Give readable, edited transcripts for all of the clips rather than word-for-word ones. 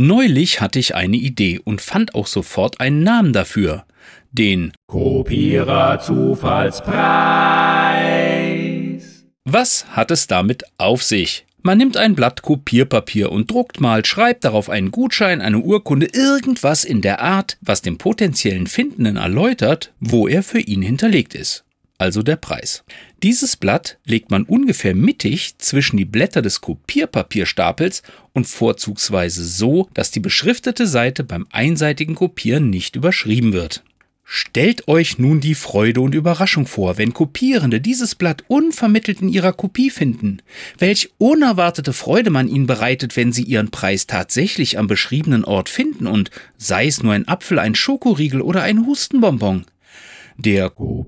Neulich hatte ich eine Idee und fand auch sofort einen Namen dafür. Den Kopierer-Zufallspreis. Was hat es damit auf sich? Man nimmt ein Blatt Kopierpapier und druckt mal, schreibt darauf einen Gutschein, eine Urkunde, irgendwas in der Art, was dem potenziellen Findenden erläutert, wo er für ihn hinterlegt ist. Also der Preis. Dieses Blatt legt man ungefähr mittig zwischen die Blätter des Kopierpapierstapels und vorzugsweise so, dass die beschriftete Seite beim einseitigen Kopieren nicht überschrieben wird. Stellt euch nun die Freude und Überraschung vor, wenn Kopierende dieses Blatt unvermittelt in ihrer Kopie finden. Welch unerwartete Freude man ihnen bereitet, wenn sie ihren Preis tatsächlich am beschriebenen Ort finden und sei es nur ein Apfel, ein Schokoriegel oder ein Hustenbonbon. Der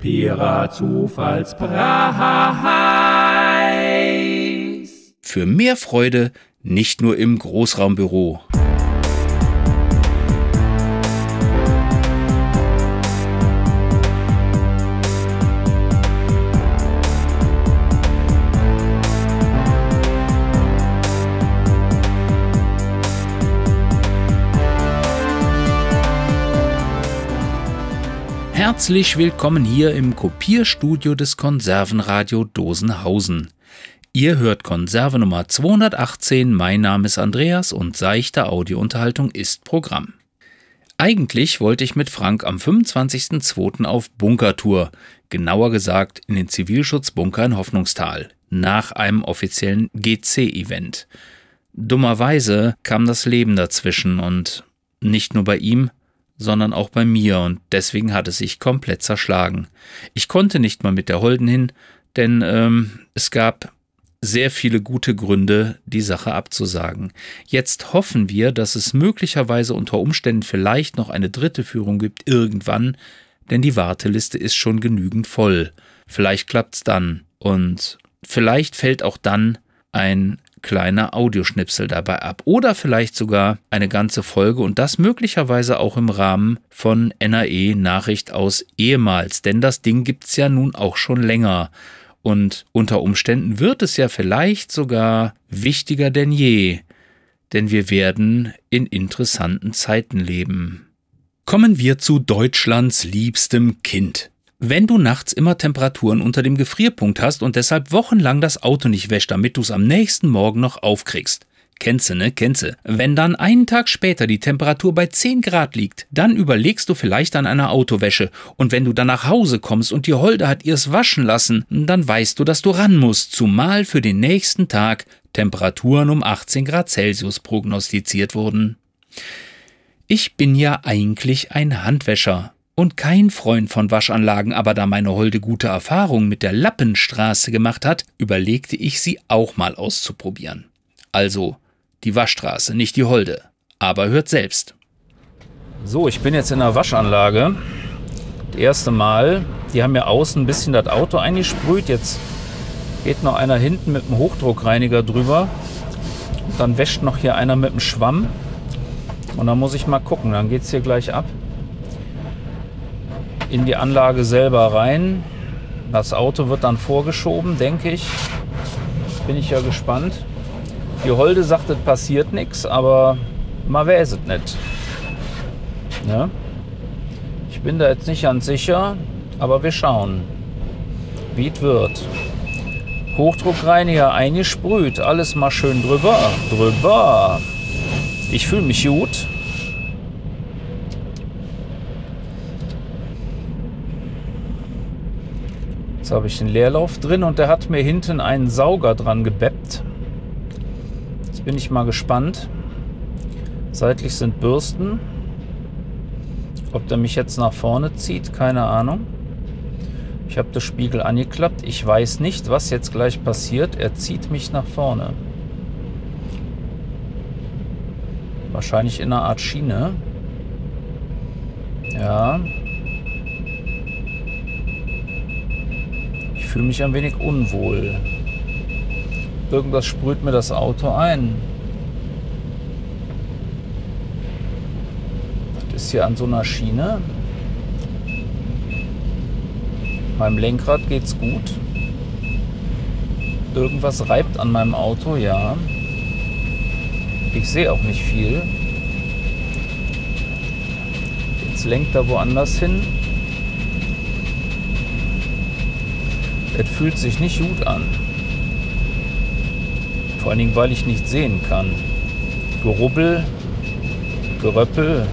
Kopierer-Zufallspreis. Für mehr Freude nicht nur im Großraumbüro. Herzlich willkommen hier im Kopierstudio des Konservenradio Dosenhausen. Ihr hört Konserve Nummer 218, mein Name ist Andreas und seichte Audiounterhaltung ist Programm. Eigentlich wollte ich mit Frank am 25.02. auf Bunkertour, genauer gesagt in den Zivilschutzbunker in Hoffnungstal, nach einem offiziellen GC-Event. Dummerweise kam das Leben dazwischen und nicht nur bei ihm, sondern auch bei mir und deswegen hat es sich komplett zerschlagen. Ich konnte nicht mal mit der Holden hin, denn es gab sehr viele gute Gründe, die Sache abzusagen. Jetzt hoffen wir, dass es möglicherweise unter Umständen vielleicht noch eine dritte Führung gibt irgendwann, denn die Warteliste ist schon genügend voll. Vielleicht klappt's dann und vielleicht fällt auch dann ein kleiner Audioschnipsel dabei ab oder vielleicht sogar eine ganze Folge und das möglicherweise auch im Rahmen von NAE Nachricht aus ehemals, denn das Ding gibt's ja nun auch schon länger und unter Umständen wird es ja vielleicht sogar wichtiger denn je, denn wir werden in interessanten Zeiten leben. Kommen wir zu Deutschlands liebstem Kind. Wenn du nachts immer Temperaturen unter dem Gefrierpunkt hast und deshalb wochenlang das Auto nicht wäscht, damit du es am nächsten Morgen noch aufkriegst. Kennst du, ne? Kennst du. Wenn dann einen Tag später die Temperatur bei 10 Grad liegt, dann überlegst du vielleicht an einer Autowäsche. Und wenn du dann nach Hause kommst und die Holde hat ihr's waschen lassen, dann weißt du, dass du ran musst, zumal für den nächsten Tag Temperaturen um 18 Grad Celsius prognostiziert wurden. Ich bin ja eigentlich ein Handwäscher und kein Freund von Waschanlagen, aber da meine Holde gute Erfahrungen mit der Lappenstraße gemacht hat, überlegte ich, sie auch mal auszuprobieren. Also die Waschstraße, nicht die Holde. Aber hört selbst. So, ich bin jetzt in der Waschanlage. Das erste Mal. Die haben mir außen ein bisschen das Auto eingesprüht. Jetzt geht noch einer hinten mit dem Hochdruckreiniger drüber. Und dann wäscht noch hier einer mit dem Schwamm. Und dann muss ich mal gucken. Dann geht es hier gleich ab. In die Anlage selber rein. Das Auto wird dann vorgeschoben, denke ich. Bin ich ja gespannt. Die Holde sagt, es passiert nichts, aber mal wer ist es nicht. Ja? Ich bin da jetzt nicht ganz sicher, aber wir schauen, wie es wird. Hochdruckreiniger eingesprüht, alles mal schön drüber. Ich fühle mich gut. Jetzt habe ich den Leerlauf drin und der hat mir hinten einen Sauger dran gebeppt. Jetzt bin ich mal gespannt. Seitlich sind Bürsten. Ob der mich jetzt nach vorne zieht, keine Ahnung. Ich habe den Spiegel angeklappt. Ich weiß nicht, was jetzt gleich passiert. Er zieht mich nach vorne. Wahrscheinlich in einer Art Schiene. Ja. Ich fühle mich ein wenig unwohl. Irgendwas sprüht mir das Auto ein. Das ist hier an so einer Schiene. Beim Lenkrad geht's gut. Irgendwas reibt an meinem Auto, ja. Ich sehe auch nicht viel. Jetzt lenkt er woanders hin. Es fühlt sich nicht gut an. Vor allen Dingen, weil ich nicht sehen kann. Gerubbel, Geröppel.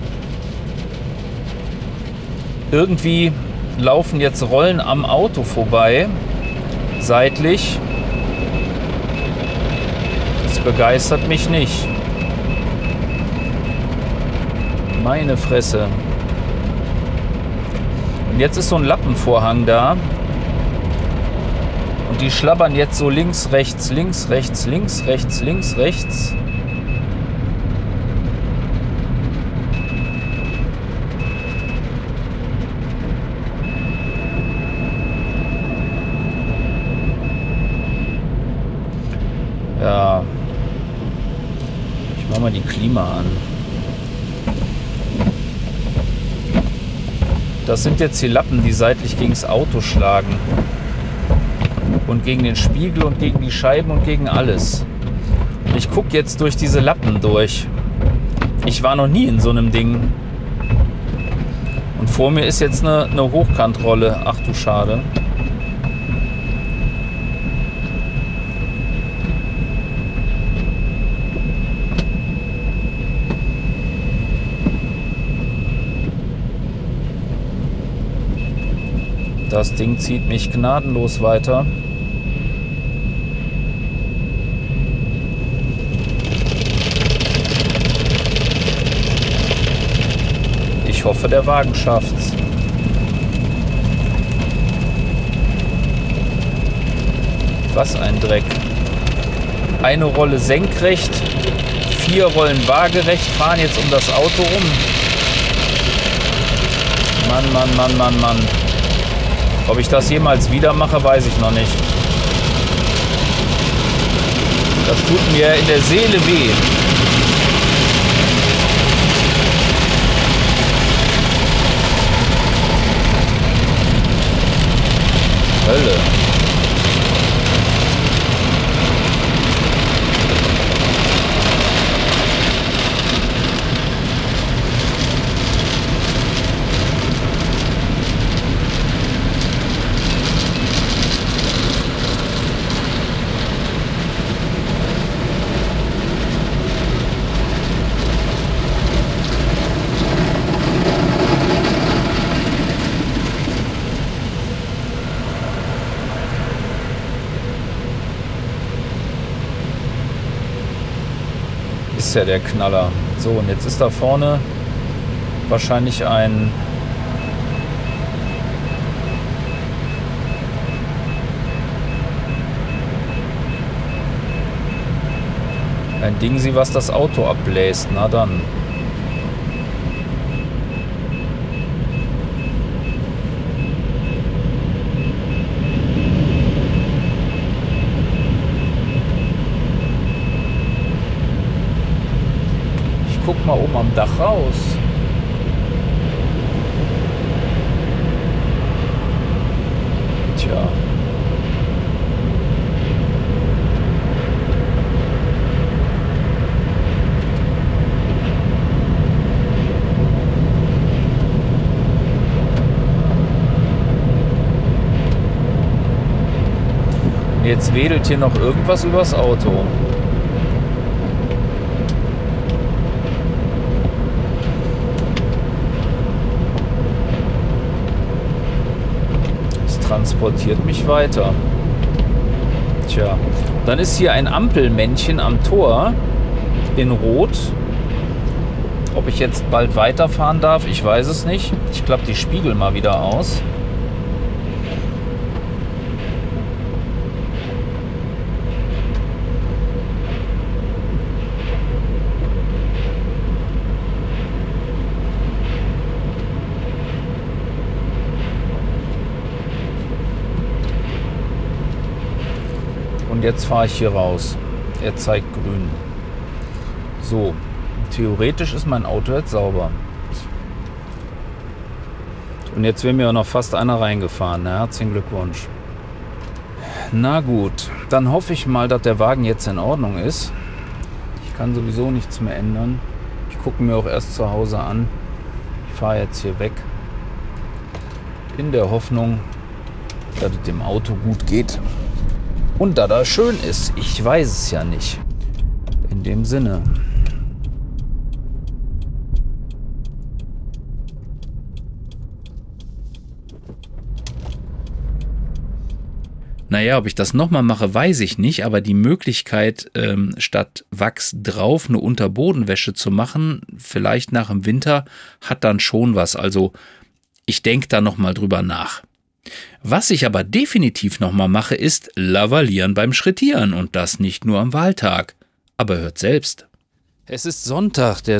Irgendwie laufen jetzt Rollen am Auto vorbei, seitlich. Das begeistert mich nicht. Meine Fresse. Und jetzt ist so ein Lappenvorhang da. Und die schlabbern jetzt so links, rechts, links, rechts, links, rechts, links, rechts. Ja. Ich mach mal die Klima an. Das sind jetzt die Lappen, die seitlich gegen das Auto schlagen. Und gegen den Spiegel und gegen die Scheiben und gegen alles. Und ich gucke jetzt durch diese Lappen durch. Ich war noch nie in so einem Ding. Und vor mir ist jetzt eine Hochkantrolle. Ach du Schade. Das Ding zieht mich gnadenlos weiter. Ich hoffe, der Wagen schafft's. Was ein Dreck. Eine Rolle senkrecht, 4 Rollen waagerecht fahren jetzt um das Auto rum. Mann, Mann, Mann, Mann, Mann. Ob ich das jemals wieder mache, weiß ich noch nicht. Das tut mir in der Seele weh. Hölle. Ist ja der Knaller. So, und jetzt ist da vorne wahrscheinlich ein Dingsi, was das Auto abbläst. Na dann. Guck mal oben am Dach raus. Tja. Jetzt wedelt hier noch irgendwas übers Auto. Transportiert mich weiter. Tja, dann ist hier ein Ampelmännchen am Tor in Rot. Ob ich jetzt bald weiterfahren darf, ich weiß es nicht. Ich klappe die Spiegel mal wieder aus. Und jetzt fahre ich hier raus. Er zeigt grün. So, theoretisch ist mein Auto jetzt sauber. Und jetzt wäre mir auch noch fast einer reingefahren. Na, herzlichen Glückwunsch. Na gut, dann hoffe ich mal, dass der Wagen jetzt in Ordnung ist. Ich kann sowieso nichts mehr ändern. Ich gucke mir auch erst zu Hause an. Ich fahre jetzt hier weg in der Hoffnung, dass es dem Auto gut geht und da das schön ist. Ich weiß es ja nicht. In dem Sinne. Naja, ob ich das nochmal mache, weiß ich nicht, aber die Möglichkeit, statt Wachs drauf eine Unterbodenwäsche zu machen, vielleicht nach dem Winter, hat dann schon was. Also ich denke da nochmal drüber nach. Was ich aber definitiv nochmal mache, ist lavalieren beim Schrittieren und das nicht nur am Wahltag. Aber hört selbst. Es ist Sonntag, der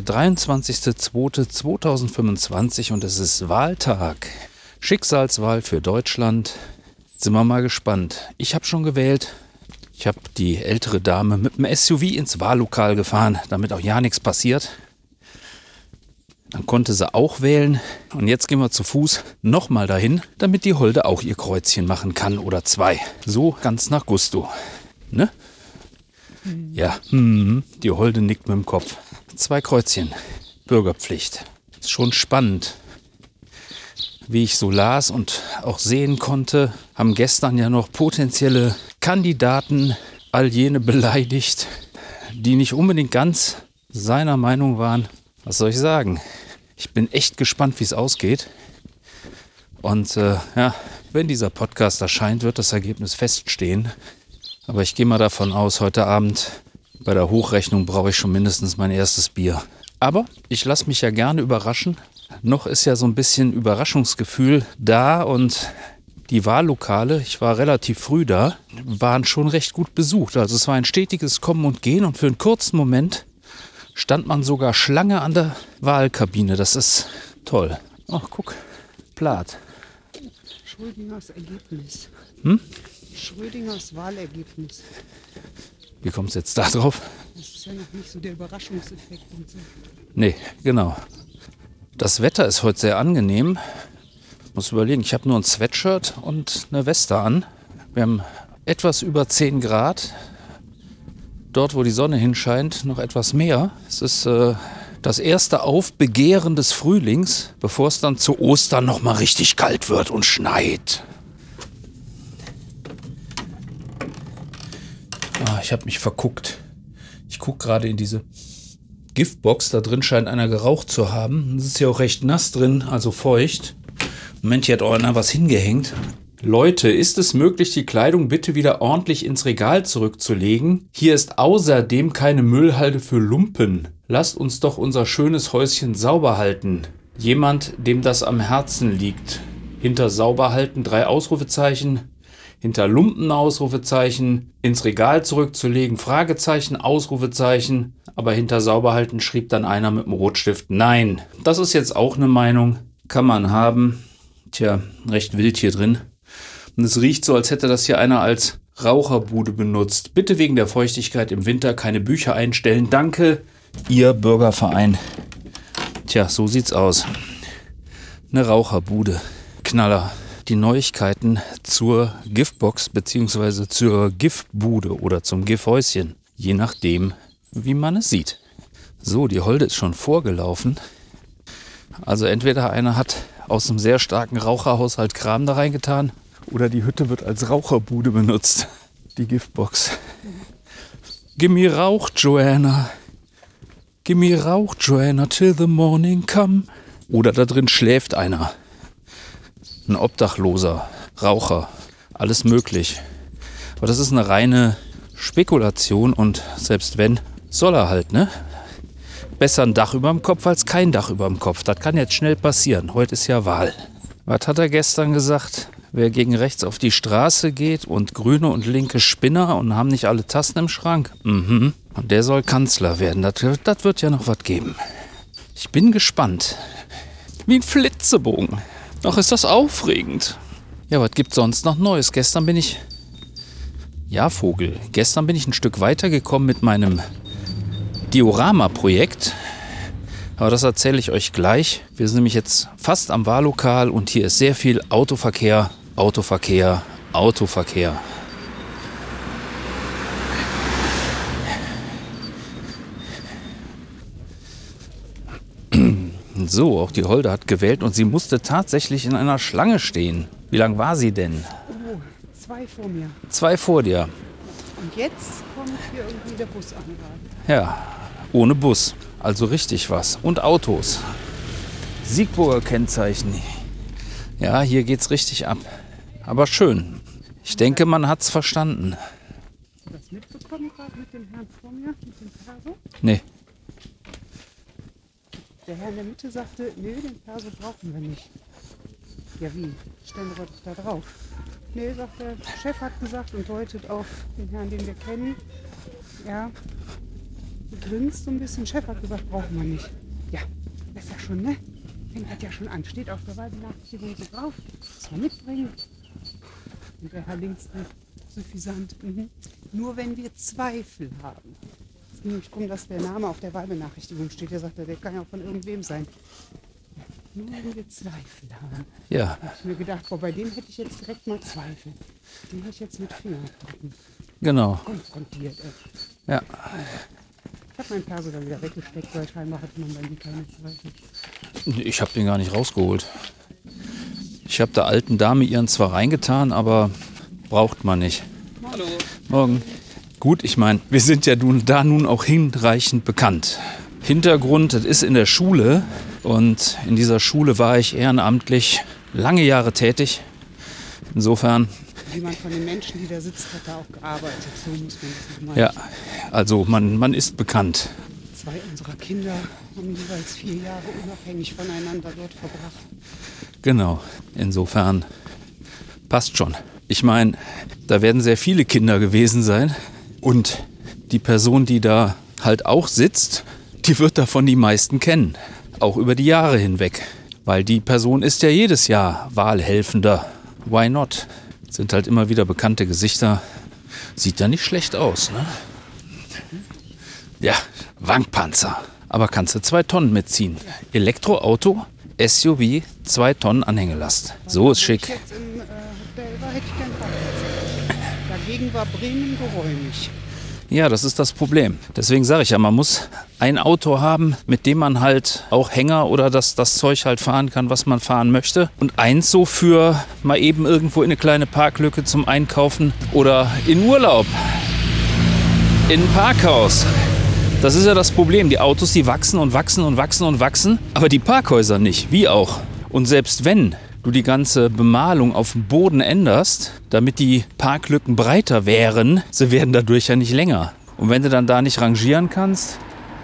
23.02.2025 und es ist Wahltag. Schicksalswahl für Deutschland. Sind wir mal gespannt. Ich habe schon gewählt. Ich habe die ältere Dame mit dem SUV ins Wahllokal gefahren, damit auch ja nichts passiert. Dann konnte sie auch wählen. Und jetzt gehen wir zu Fuß nochmal dahin, damit die Holde auch ihr Kreuzchen machen kann oder 2. So ganz nach Gusto. Ne? Ja, die Holde nickt mit dem Kopf. 2 Kreuzchen. Bürgerpflicht. Ist schon spannend. Wie ich so las und auch sehen konnte, haben gestern ja noch potenzielle Kandidaten all jene beleidigt, die nicht unbedingt ganz seiner Meinung waren. Was soll ich sagen? Ich bin echt gespannt, wie es ausgeht. Und wenn dieser Podcast erscheint, wird das Ergebnis feststehen. Aber ich gehe mal davon aus, heute Abend bei der Hochrechnung brauche ich schon mindestens mein erstes Bier. Aber ich lasse mich ja gerne überraschen. Noch ist ja so ein bisschen Überraschungsgefühl da und die Wahllokale, ich war relativ früh da, waren schon recht gut besucht. Also es war ein stetiges Kommen und Gehen und für einen kurzen Moment stand man sogar Schlange an der Wahlkabine. Das ist toll. Ach, guck, Plath. Schrödingers Ergebnis. Schrödingers Wahlergebnis. Wie kommst du jetzt da drauf? Das ist ja noch nicht so der Überraschungseffekt und so. Nee, genau. Das Wetter ist heute sehr angenehm. Ich muss überlegen, ich habe nur ein Sweatshirt und eine Weste an. Wir haben etwas über 10 Grad. Dort, wo die Sonne hinscheint, noch etwas mehr. Es ist das erste Aufbegehren des Frühlings, bevor es dann zu Ostern noch mal richtig kalt wird und schneit. Ich habe mich verguckt. Ich gucke gerade in diese Giftbox. Da drin scheint einer geraucht zu haben. Es ist ja auch recht nass drin, also feucht. Moment, hier hat auch einer was hingehängt. Leute, ist es möglich, die Kleidung bitte wieder ordentlich ins Regal zurückzulegen? Hier ist außerdem keine Müllhalde für Lumpen. Lasst uns doch unser schönes Häuschen sauber halten. Jemand, dem das am Herzen liegt. Hinter sauber halten 3 Ausrufezeichen. Hinter Lumpen Ausrufezeichen. Ins Regal zurückzulegen Fragezeichen, Ausrufezeichen. Aber hinter sauber halten schrieb dann einer mit dem Rotstift Nein. Das ist jetzt auch eine Meinung. Kann man haben. Tja, recht wild hier drin. Und es riecht so, als hätte das hier einer als Raucherbude benutzt. Bitte wegen der Feuchtigkeit im Winter keine Bücher einstellen. Danke, Ihr Bürgerverein. Tja, so sieht's aus. Eine Raucherbude. Knaller. Die Neuigkeiten zur Giftbox bzw. zur Giftbude oder zum Gifthäuschen. Je nachdem, wie man es sieht. So, die Holde ist schon vorgelaufen. Also entweder einer hat aus einem sehr starken Raucherhaushalt Kram da reingetan oder die Hütte wird als Raucherbude benutzt. Die Giftbox. Gimme Rauch, Joanna. Gimme Rauch, Joanna, till the morning come. Oder da drin schläft einer. Ein Obdachloser, Raucher, alles möglich. Aber das ist eine reine Spekulation und selbst wenn, soll er halt, ne? Besser ein Dach über dem Kopf als kein Dach über dem Kopf. Das kann jetzt schnell passieren. Heute ist ja Wahl. Was hat er gestern gesagt? Wer gegen rechts auf die Straße geht und grüne und linke Spinner und haben nicht alle Tassen im Schrank. Und der soll Kanzler werden. Das wird ja noch was geben. Ich bin gespannt. Wie ein Flitzebogen. Ach, ist das aufregend. Ja, was gibt's sonst noch Neues? Gestern bin ich ein Stück weitergekommen mit meinem Diorama-Projekt. Aber das erzähle ich euch gleich. Wir sind nämlich jetzt fast am Wahllokal und hier ist sehr viel Autoverkehr. So, auch die Holde hat gewählt und sie musste tatsächlich in einer Schlange stehen. Wie lang war sie denn? Oh, 2 vor mir. 2 vor dir. Und jetzt kommt hier irgendwie der Bus an. Ja, ohne Bus. Also richtig was. Und Autos. Siegburger Kennzeichen. Ja, hier geht's richtig ab. Aber schön. Ich denke, man hat's verstanden. Hast du das mitbekommen gerade mit dem Herrn vor mir, mit dem Perso? Nee. Der Herr in der Mitte sagte, nee, den Perso brauchen wir nicht. Ja wie? Stellen wir doch da drauf. Nee, sagt der Chef, hat gesagt und deutet auf den Herrn, den wir kennen. Ja, grinst so ein bisschen. Chef hat gesagt, brauchen wir nicht. Ja, das ist ja schon, ne? Fängt das ja schon an. Steht auf der Wahlbenachrichtigung so drauf. Das wir mitbringen. Und der Herr links suffisant. Nur wenn wir Zweifel haben. Es ging nicht darum, dass der Name auf der Wahlbenachrichtigung steht. Der sagt, der kann ja auch von irgendwem sein. Nur wenn wir Zweifel haben. Ja. Da habe ich mir gedacht, boah, bei dem hätte ich jetzt direkt mal Zweifel. Den hätte ich jetzt mit Fingerabdrücken Genau. konfrontiert. Ja. Ich habe meinen Perso dann wieder weggesteckt, weil scheinbar hatte man bei mir keine Zweifel. Ich habe den gar nicht rausgeholt. Ich habe der alten Dame ihren zwar reingetan, aber braucht man nicht. Hallo. Morgen. Gut, ich meine, wir sind ja nun auch hinreichend bekannt. Hintergrund, das ist in der Schule und in dieser Schule war ich ehrenamtlich lange Jahre tätig. Insofern, Wie man von den Menschen, die da sitzt, hat da auch gearbeitet. So muss man das nochmal. ja, also man ist bekannt. 2 unserer Kinder haben jeweils 4 Jahre unabhängig voneinander dort verbracht. Genau, insofern passt schon. Ich meine, da werden sehr viele Kinder gewesen sein und die Person, die da halt auch sitzt, die wird davon die meisten kennen, auch über die Jahre hinweg, weil die Person ist ja jedes Jahr Wahlhelfender. Why not? Sind halt immer wieder bekannte Gesichter. Sieht ja nicht schlecht aus, ne? Ja, Wankpanzer. Aber kannst du 2 Tonnen mitziehen. Elektroauto, SUV, 2 Tonnen Anhängelast. So ist schick. Wenn ich jetzt im Hotel war, hätte ich keinen Parkplatz. Dagegen war Bremen geräumig. Ja, das ist das Problem. Deswegen sage ich ja, man muss ein Auto haben, mit dem man halt auch Hänger oder das Zeug halt fahren kann, was man fahren möchte. Und eins so für mal eben irgendwo in eine kleine Parklücke zum Einkaufen oder in Urlaub. In ein Parkhaus. Das ist ja das Problem. Die Autos, die wachsen und wachsen und wachsen und wachsen, aber die Parkhäuser nicht. Wie auch. Und selbst wenn du die ganze Bemalung auf dem Boden änderst, damit die Parklücken breiter wären, sie werden dadurch ja nicht länger. Und wenn du dann da nicht rangieren kannst,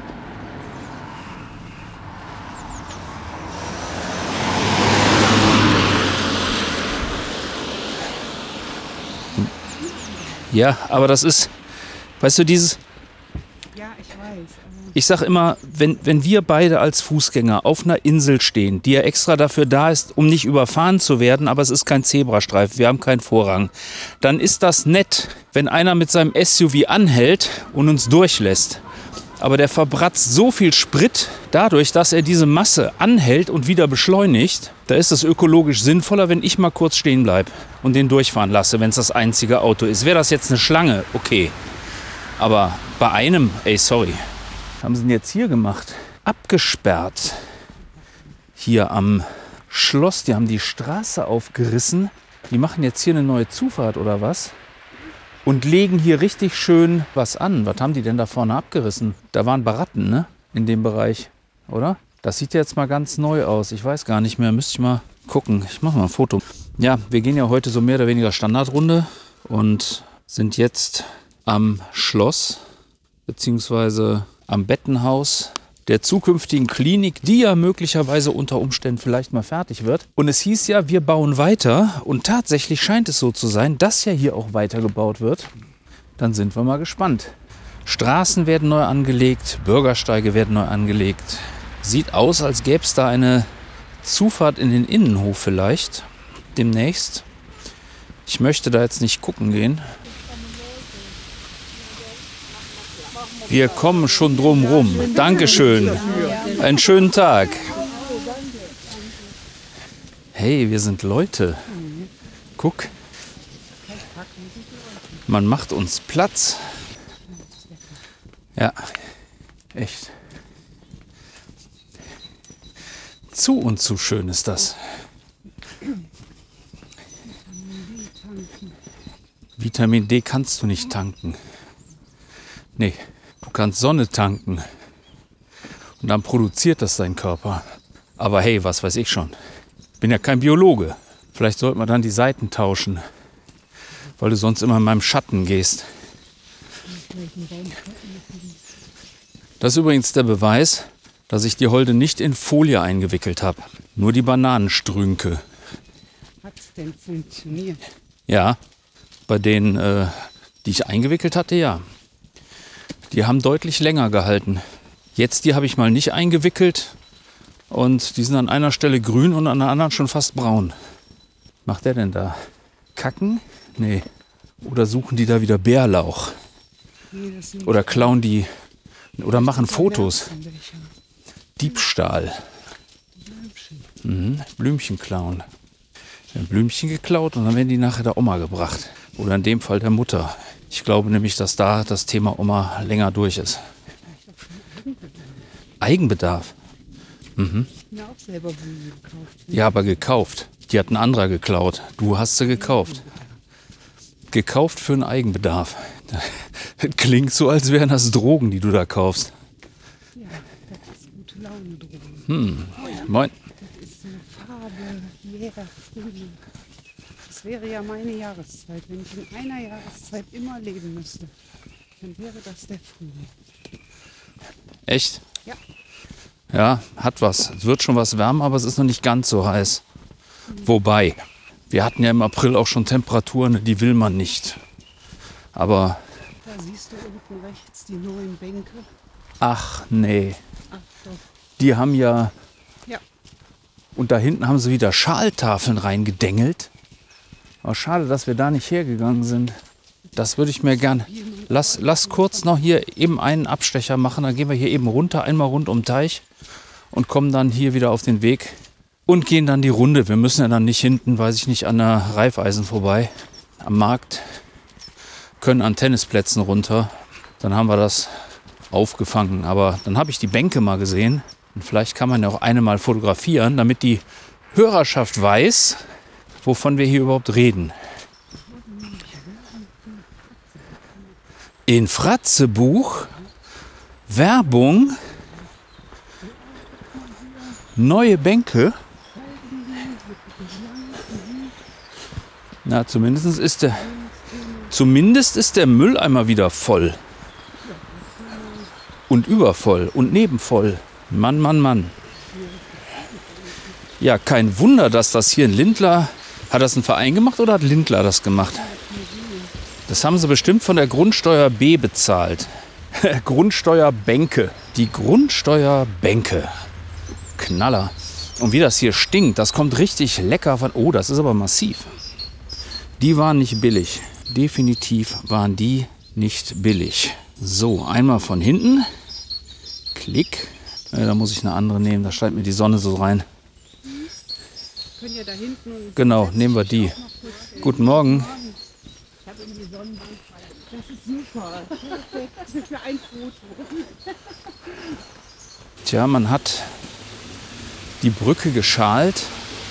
ja, aber das ist, weißt du, dieses, Ja, ich weiß. ich sag immer, wenn wir beide als Fußgänger auf einer Insel stehen, die ja extra dafür da ist, um nicht überfahren zu werden, aber es ist kein Zebrastreifen, wir haben keinen Vorrang, dann ist das nett, wenn einer mit seinem SUV anhält und uns durchlässt. Aber der verbratzt so viel Sprit dadurch, dass er diese Masse anhält und wieder beschleunigt. Da ist es ökologisch sinnvoller, wenn ich mal kurz stehen bleibe und den durchfahren lasse, wenn es das einzige Auto ist. Wäre das jetzt eine Schlange, okay. Aber bei einem, sorry. Was haben sie denn jetzt hier gemacht? Abgesperrt. Hier am Schloss, die haben die Straße aufgerissen. Die machen jetzt hier eine neue Zufahrt oder was? Und legen hier richtig schön was an. Was haben die denn da vorne abgerissen? Da waren Baratten, ne? In dem Bereich, oder? Das sieht jetzt mal ganz neu aus. Ich weiß gar nicht mehr. Müsste ich mal gucken. Ich mache mal ein Foto. Ja, wir gehen ja heute so mehr oder weniger Standardrunde und sind jetzt am Schloss beziehungsweise am Bettenhaus der zukünftigen Klinik, die ja möglicherweise unter Umständen vielleicht mal fertig wird. Und es hieß ja, wir bauen weiter und tatsächlich scheint es so zu sein, dass ja hier auch weitergebaut wird. Dann sind wir mal gespannt. Straßen werden neu angelegt, Bürgersteige werden neu angelegt. Sieht aus, als gäbe es da eine Zufahrt in den Innenhof vielleicht demnächst. Ich möchte da jetzt nicht gucken gehen. Wir kommen schon drum rum. Dankeschön. Einen schönen Tag. Hey, wir sind Leute. Guck. Man macht uns Platz. Ja, echt. Zu und zu schön ist das. Vitamin D kannst du nicht tanken. Nee, du kannst Sonne tanken. Und dann produziert das dein Körper. Aber hey, was weiß ich schon. Bin ja kein Biologe. Vielleicht sollten wir dann die Seiten tauschen. Weil du sonst immer in meinem Schatten gehst. Das ist übrigens der Beweis, dass ich die Holde nicht in Folie eingewickelt habe. Nur die Bananenstrünke. Hat es denn funktioniert? Ja, bei denen, die ich eingewickelt hatte, ja. Die haben deutlich länger gehalten. Jetzt die habe ich mal nicht eingewickelt und die sind an einer Stelle grün und an der anderen schon fast braun. Macht der denn da? Kacken? Nee. Oder suchen die da wieder Bärlauch? Nee, das sind Oder klauen die oder machen zwei Fotos. Werbchen, welche. Diebstahl. Blümchen. Blümchen klauen. Ein Blümchen geklaut und dann werden die nachher der Oma gebracht. Oder in dem Fall der Mutter. Ich glaube nämlich, dass da das Thema Oma länger durch ist. Eigenbedarf. Ich habe auch selber Blumen gekauft. Ja, aber gekauft. Die hat ein anderer geklaut. Du hast sie gekauft. Gekauft für einen Eigenbedarf. Das klingt so, als wären das Drogen, die du da kaufst. Ja, das ist gute Laune drin. Moin. Das ist eine Farbe, jeder Frühling. Das wäre ja meine Jahreszeit. Wenn ich in einer Jahreszeit immer leben müsste, dann wäre das der Frühling. Echt? Ja. Ja, hat was. Es wird schon was wärmer, aber es ist noch nicht ganz so heiß. Wobei, wir hatten ja im April auch schon Temperaturen, die will man nicht. Aber, Da siehst du unten rechts die neuen Bänke. ach nee, Ach doch. die haben ja, Ja, und da hinten haben sie wieder Schaltafeln reingedengelt. Aber schade, dass wir da nicht hergegangen sind. Das würde ich mir gern. Lass kurz noch hier eben einen Abstecher machen. Dann gehen wir hier eben runter, einmal rund um den Teich und kommen dann hier wieder auf den Weg und gehen dann die Runde. Wir müssen ja dann nicht hinten, weiß ich nicht, an der Reifeisen vorbei. Am Markt können an Tennisplätzen runter. Dann haben wir das aufgefangen. Aber dann habe ich die Bänke mal gesehen. Und vielleicht kann man ja auch eine mal fotografieren, damit die Hörerschaft weiß, wovon wir hier überhaupt reden. In Fratzebuch, Werbung, neue Bänke. Na, zumindest ist der Mülleimer wieder voll. Und übervoll und nebenvoll. Mann, Mann, Mann. Ja, kein Wunder, dass das hier in Lindlar... Hat das ein Verein gemacht oder hat Lindlar das gemacht? Das haben sie bestimmt von der Grundsteuer B bezahlt. Grundsteuerbänke. Die Grundsteuerbänke. Knaller. Und wie das hier stinkt, das kommt richtig lecker von... Oh, das ist aber massiv. Die waren nicht billig. Definitiv waren die nicht billig. So, einmal von hinten. Klick. Da muss ich eine andere nehmen, da scheint mir die Sonne so rein. können ja da hinten. Und Genau, nehmen wir die. Guten Morgen. Ich habe irgendwie Sonnenbrandfeier. Das ist super. Perfekt für ein Foto. Tja, man hat die Brücke geschalt.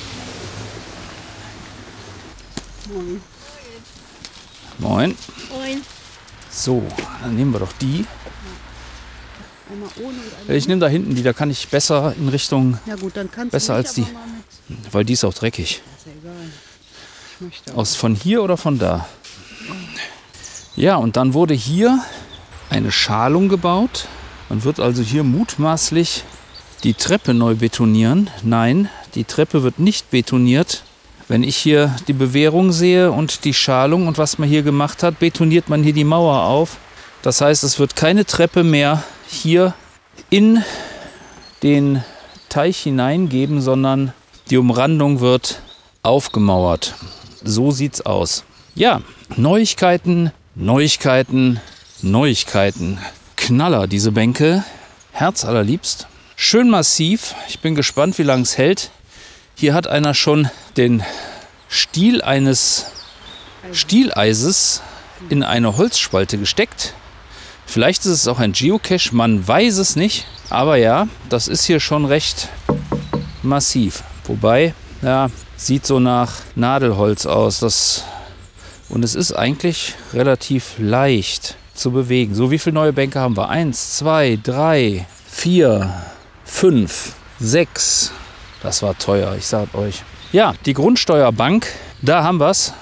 Moin. Moin. Moin. So, dann nehmen wir doch die. Einmal ohne und einmal Ich nehme da hinten die, da kann ich besser in Richtung, Ja gut, dann kannst besser du als die, aber mal mit. weil die ist auch dreckig. Ist ja egal. Ich möchte auch. Aus von hier oder von da? Ja, und dann wurde hier eine Schalung gebaut. Man wird also hier mutmaßlich die Treppe neu betonieren. Nein, die Treppe wird nicht betoniert. Wenn ich hier die Bewehrung sehe und die Schalung und was man hier gemacht hat, betoniert man hier die Mauer auf. Das heißt, es wird keine Treppe mehr hier in den Teich hineingeben, sondern die Umrandung wird aufgemauert. So sieht's aus. Ja, Neuigkeiten, Neuigkeiten, Neuigkeiten. Knaller, diese Bänke. Herzallerliebst. Schön massiv. Ich bin gespannt, wie lange es hält. Hier hat einer schon den Stiel eines Stieleises in eine Holzspalte gesteckt. Vielleicht ist es auch ein Geocache, man weiß es nicht. Aber ja, das ist hier schon recht massiv. Wobei, ja, sieht so nach Nadelholz aus. Und es ist eigentlich relativ leicht zu bewegen. So, wie viele neue Bänke haben wir? 1, 2, 3, 4, 5, 6. Das war teuer, ich sag euch. Ja, die Grundsteuerbank, da haben wir es.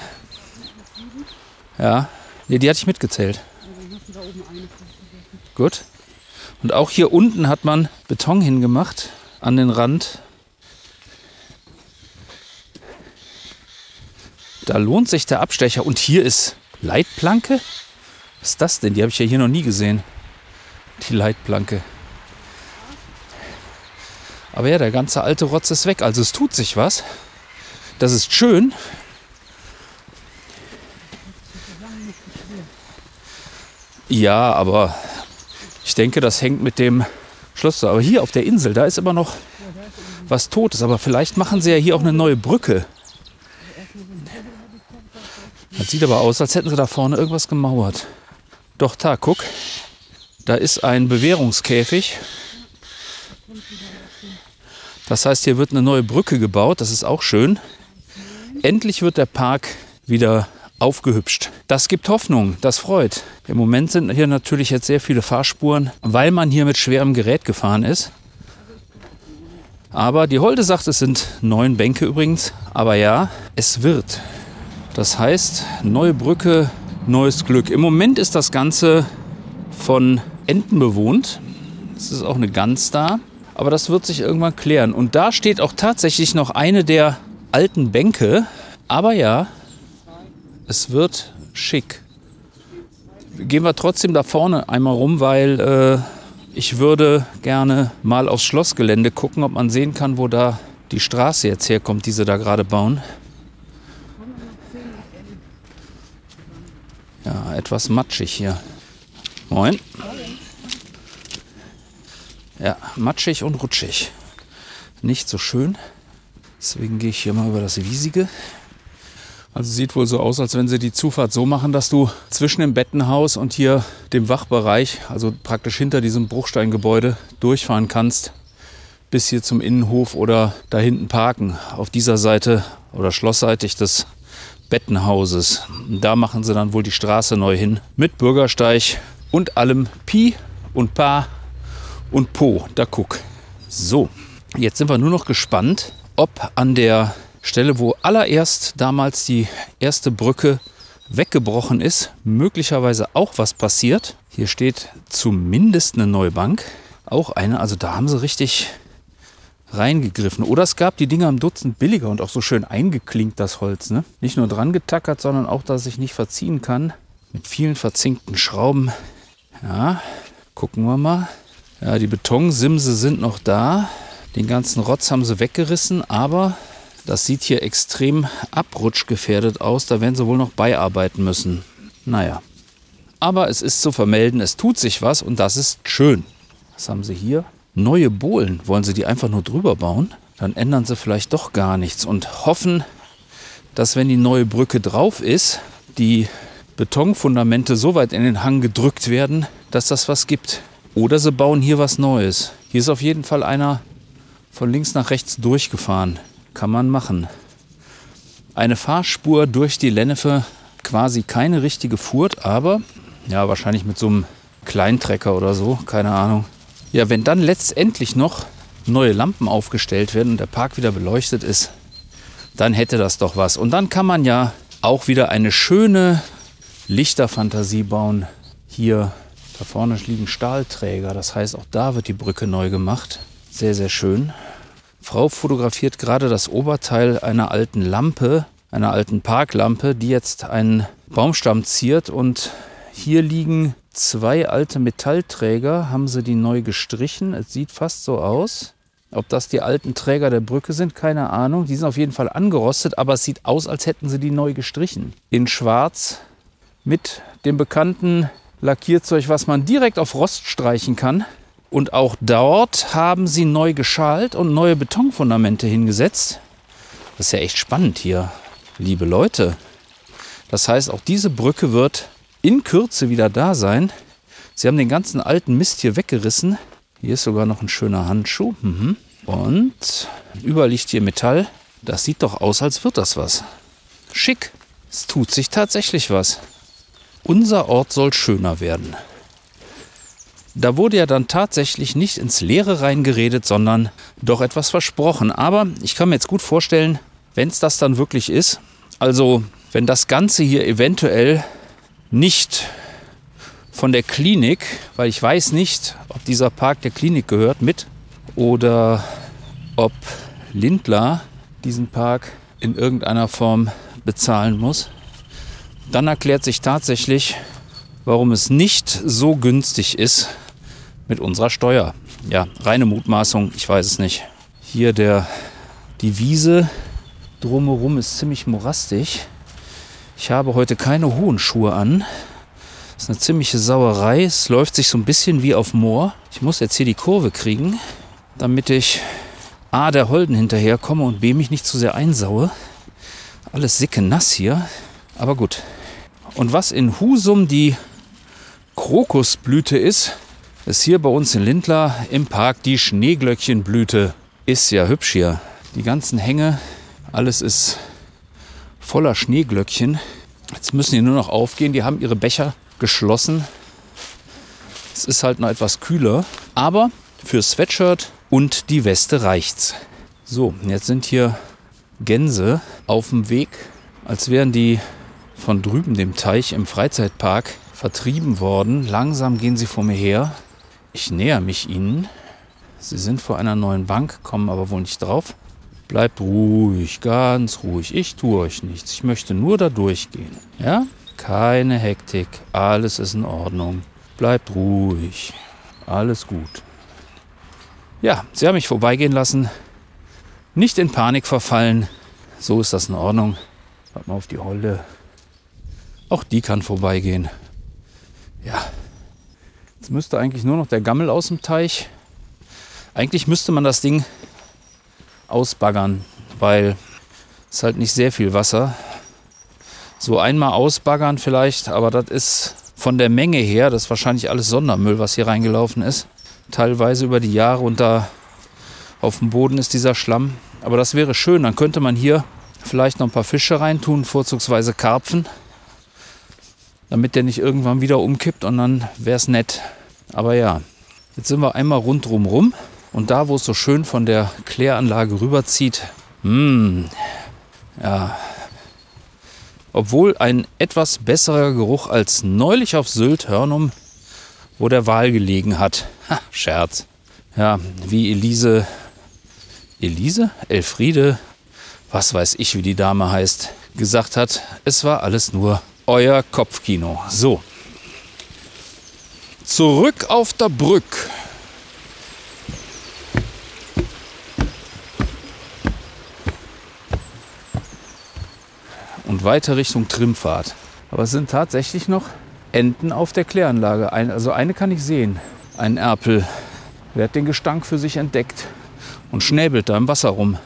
Ja, nee, die hatte ich mitgezählt. Gut. Und auch hier unten hat man Beton hingemacht an den Rand. Da lohnt sich der Abstecher. Und hier ist Leitplanke. Was ist das denn? Die habe ich ja hier noch nie gesehen. Die Leitplanke. Aber ja, der ganze alte Rotz ist weg. Also es tut sich was. Das ist schön. Ja, aber ich denke, das hängt mit dem Schloss zusammen. Aber hier auf der Insel, da ist immer noch was Totes. Aber vielleicht machen sie ja hier auch eine neue Brücke. Das sieht aber aus, als hätten sie da vorne irgendwas gemauert. Doch, da, guck. Da ist ein Bewährungskäfig. Das heißt, hier wird eine neue Brücke gebaut. Das ist auch schön. Endlich wird der Park wieder aufgehübscht. Das gibt Hoffnung, das freut. Im Moment sind hier natürlich jetzt sehr viele Fahrspuren, weil man hier mit schwerem Gerät gefahren ist. Aber die Holde sagt, es sind 9 Bänke übrigens. Aber ja, es wird. Das heißt, neue Brücke, neues Glück. Im Moment ist das Ganze von Enten bewohnt. Es ist auch eine Gans da. Aber das wird sich irgendwann klären. Und da steht auch tatsächlich noch eine der alten Bänke. Aber ja, es wird schick. Gehen wir trotzdem da vorne einmal rum, weil ich würde gerne mal aufs Schlossgelände gucken, ob man sehen kann, wo da die Straße jetzt herkommt, die sie da gerade bauen. Ja, etwas matschig hier. Moin. Ja, matschig und rutschig. Nicht so schön. Deswegen gehe ich hier mal über das Wiesige. Also sieht wohl so aus, als wenn sie die Zufahrt so machen, dass du zwischen dem Bettenhaus und hier dem Wachbereich, also praktisch hinter diesem Bruchsteingebäude, durchfahren kannst, bis hier zum Innenhof oder da hinten parken. Auf dieser Seite oder schlussseitig des Bettenhauses. Da machen sie dann wohl die Straße neu hin. Mit Bürgersteig und allem Pi und Pa und Po. Da guck. So, jetzt sind wir nur noch gespannt, ob an der Stelle, wo allererst damals die erste Brücke weggebrochen ist, möglicherweise auch was passiert. Hier steht zumindest eine neue Bank. Auch eine, also da haben sie richtig reingegriffen. Oder es gab die Dinger am Dutzend billiger und auch so schön eingeklinkt, das Holz. Ne? Nicht nur dran getackert, sondern auch, dass ich nicht verziehen kann. Mit vielen verzinkten Schrauben. Ja, gucken wir mal. Ja, die Betonsimse sind noch da. Den ganzen Rotz haben sie weggerissen, aber das sieht hier extrem abrutschgefährdet aus. Da werden sie wohl noch beiarbeiten müssen. Naja. Aber es ist zu vermelden, es tut sich was und das ist schön. Was haben sie hier? Neue Bohlen. Wollen sie die einfach nur drüber bauen? Dann ändern sie vielleicht doch gar nichts und hoffen, dass wenn die neue Brücke drauf ist, die Betonfundamente so weit in den Hang gedrückt werden, dass das was gibt. Oder sie bauen hier was Neues. Hier ist auf jeden Fall einer von links nach rechts durchgefahren. Kann man machen. Eine Fahrspur durch die Lennefe, quasi keine richtige Furt, aber ja, wahrscheinlich mit so einem Kleintrecker oder so, keine Ahnung. Ja, wenn dann letztendlich noch neue Lampen aufgestellt werden und der Park wieder beleuchtet ist, dann hätte das doch was. Und dann kann man ja auch wieder eine schöne Lichterfantasie bauen. Hier, da vorne liegen Stahlträger, das heißt, auch da wird die Brücke neu gemacht. Sehr, sehr schön. Frau fotografiert gerade das Oberteil einer alten Lampe, einer alten Parklampe, die jetzt einen Baumstamm ziert. Und hier liegen 2 alte Metallträger, haben sie die neu gestrichen. Es sieht fast so aus. Ob das die alten Träger der Brücke sind, keine Ahnung. Die sind auf jeden Fall angerostet, aber es sieht aus, als hätten sie die neu gestrichen. In schwarz mit dem bekannten Lackierzeug, was man direkt auf Rost streichen kann. Und auch dort haben sie neu geschalt und neue Betonfundamente hingesetzt. Das ist ja echt spannend hier, liebe Leute. Das heißt, auch diese Brücke wird in Kürze wieder da sein. Sie haben den ganzen alten Mist hier weggerissen. Hier ist sogar noch ein schöner Handschuh. Und überall liegt hier Metall. Das sieht doch aus, als wird das was. Schick. Es tut sich tatsächlich was. Unser Ort soll schöner werden. Da wurde ja dann tatsächlich nicht ins Leere reingeredet, sondern doch etwas versprochen. Aber ich kann mir jetzt gut vorstellen, wenn es das dann wirklich ist, also wenn das Ganze hier eventuell nicht von der Klinik, weil ich weiß nicht, ob dieser Park der Klinik gehört mit oder ob Lindlar diesen Park in irgendeiner Form bezahlen muss, dann erklärt sich tatsächlich, warum es nicht so günstig ist mit unserer Steuer. Ja, reine Mutmaßung, ich weiß es nicht. Hier die Wiese drumherum ist ziemlich morastig. Ich habe heute keine hohen Schuhe an. Das ist eine ziemliche Sauerei. Es läuft sich so ein bisschen wie auf Moor. Ich muss jetzt hier die Kurve kriegen, damit ich A, der Holden hinterherkomme und B, mich nicht zu sehr einsaue. Alles sicke nass hier. Aber gut. Und was in Husum die Krokusblüte ist hier bei uns in Lindlar im Park die Schneeglöckchenblüte. Ist ja hübsch hier. Die ganzen Hänge, alles ist voller Schneeglöckchen. Jetzt müssen die nur noch aufgehen. Die haben ihre Becher geschlossen. Es ist halt noch etwas kühler. Aber für Sweatshirt und die Weste reicht's. So, jetzt sind hier Gänse auf dem Weg, als wären die von drüben dem Teich im Freizeitpark vertrieben worden. Langsam gehen sie vor mir her. Ich näher mich ihnen. Sie sind vor einer neuen Bank, kommen aber wohl nicht drauf. Bleibt ruhig, ganz ruhig. Ich tue euch nichts. Ich möchte nur da durchgehen. Ja? Keine Hektik. Alles ist in Ordnung. Bleibt ruhig. Alles gut. Ja, sie haben mich vorbeigehen lassen. Nicht in Panik verfallen. So ist das in Ordnung. Warte mal auf die Holde. Auch die kann vorbeigehen. Ja. Jetzt müsste eigentlich nur noch der Gammel aus dem Teich. Eigentlich müsste man das Ding ausbaggern, weil es halt nicht sehr viel Wasser. So einmal ausbaggern vielleicht, aber das ist von der Menge her, das ist wahrscheinlich alles Sondermüll, was hier reingelaufen ist. Teilweise über die Jahre und da auf dem Boden ist dieser Schlamm. Aber das wäre schön, dann könnte man hier vielleicht noch ein paar Fische reintun, vorzugsweise Karpfen, damit der nicht irgendwann wieder umkippt und dann wäre es nett. Aber ja, jetzt sind wir einmal rundrum rum und da, wo es so schön von der Kläranlage rüberzieht, ja, obwohl ein etwas besserer Geruch als neulich auf Sylt Hörnum, wo der Wal gelegen hat. Ha, Scherz. Ja, wie Elfriede, was weiß ich, wie die Dame heißt, gesagt hat, es war alles nur euer Kopfkino. So. Zurück auf der Brück. Und weiter Richtung Trimpfad. Aber es sind tatsächlich noch Enten auf der Kläranlage. Also eine kann ich sehen. Ein Erpel. Der hat den Gestank für sich entdeckt und schnäbelt da im Wasser rum.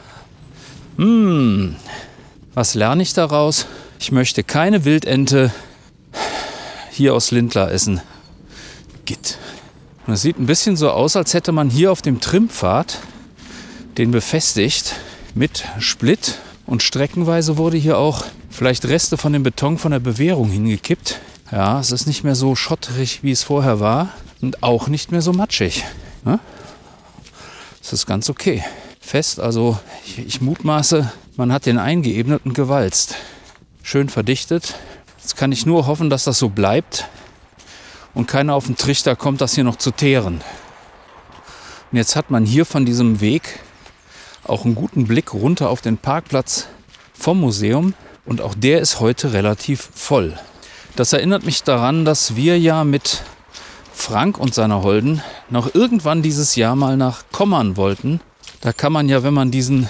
Was lerne ich daraus? Ich möchte keine Wildente hier aus Lindlar essen. Gitt. Und es sieht ein bisschen so aus, als hätte man hier auf dem Trimpfad den befestigt mit Split. Und streckenweise wurde hier auch vielleicht Reste von dem Beton von der Bewehrung hingekippt. Ja, es ist nicht mehr so schotterig, wie es vorher war. Und auch nicht mehr so matschig. Ja? Das ist ganz okay. Fest, also ich mutmaße, man hat den eingeebnet und gewalzt. Schön verdichtet. Jetzt kann ich nur hoffen, dass das so bleibt und keiner auf den Trichter kommt, das hier noch zu teeren. Und jetzt hat man hier von diesem Weg auch einen guten Blick runter auf den Parkplatz vom Museum und auch der ist heute relativ voll. Das erinnert mich daran, dass wir ja mit Frank und seiner Holden noch irgendwann dieses Jahr mal nach Kommern wollten. Da kann man ja, wenn man dieses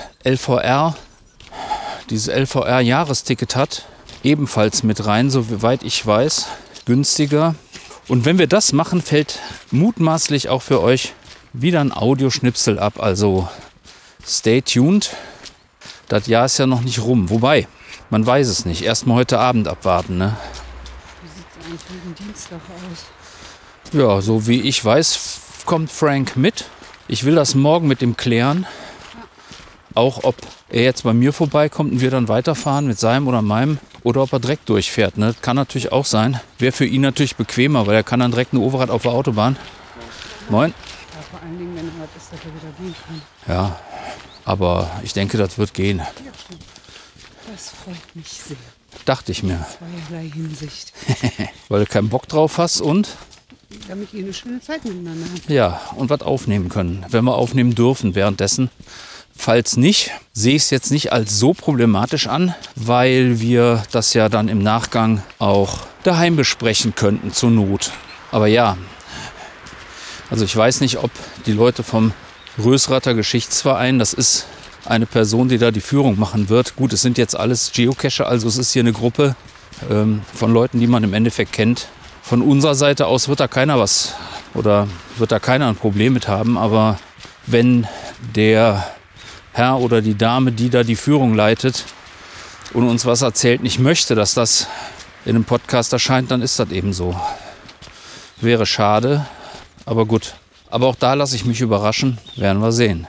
LVR-Jahresticket hat, ebenfalls mit rein, soweit ich weiß, günstiger. Und wenn wir das machen, fällt mutmaßlich auch für euch wieder ein Audioschnipsel ab. Also stay tuned. Das Jahr ist ja noch nicht rum. Wobei, man weiß es nicht. Erstmal heute Abend abwarten, ne? Wie sieht es eigentlich jeden Dienstag aus? Ja, so wie ich weiß, kommt Frank mit. Ich will das morgen mit ihm klären. Auch ob er jetzt bei mir vorbeikommt und wir dann weiterfahren mit seinem oder meinem. Oder ob er direkt durchfährt. Ne? Das kann natürlich auch sein. Wäre für ihn natürlich bequemer, weil er kann dann direkt eine Overrad auf der Autobahn. Moin. Ja, vor allen Dingen, wenn er was ist, dass er wieder gehen kann. Ja, aber ich denke, das wird gehen. Ja, stimmt. Das freut mich sehr. Dachte ich mir. Zweierlei Hinsicht. Weil du keinen Bock drauf hast und? Damit ihr eine schöne Zeit miteinander habt. Ja, und was aufnehmen können. Wenn wir aufnehmen dürfen währenddessen. Falls nicht, sehe ich es jetzt nicht als so problematisch an, weil wir das ja dann im Nachgang auch daheim besprechen könnten zur Not. Aber ja, also ich weiß nicht, ob die Leute vom Rösrather Geschichtsverein, das ist eine Person, die da die Führung machen wird. Gut, es sind jetzt alles Geocacher, also es ist hier eine Gruppe von Leuten, die man im Endeffekt kennt. Von unserer Seite aus wird da keiner was oder wird da keiner ein Problem mit haben, aber wenn der Herr oder die Dame, die da die Führung leitet und uns was erzählt, nicht möchte, dass das in einem Podcast erscheint, dann ist das eben so. Wäre schade, aber gut. Aber auch da lasse ich mich überraschen, werden wir sehen.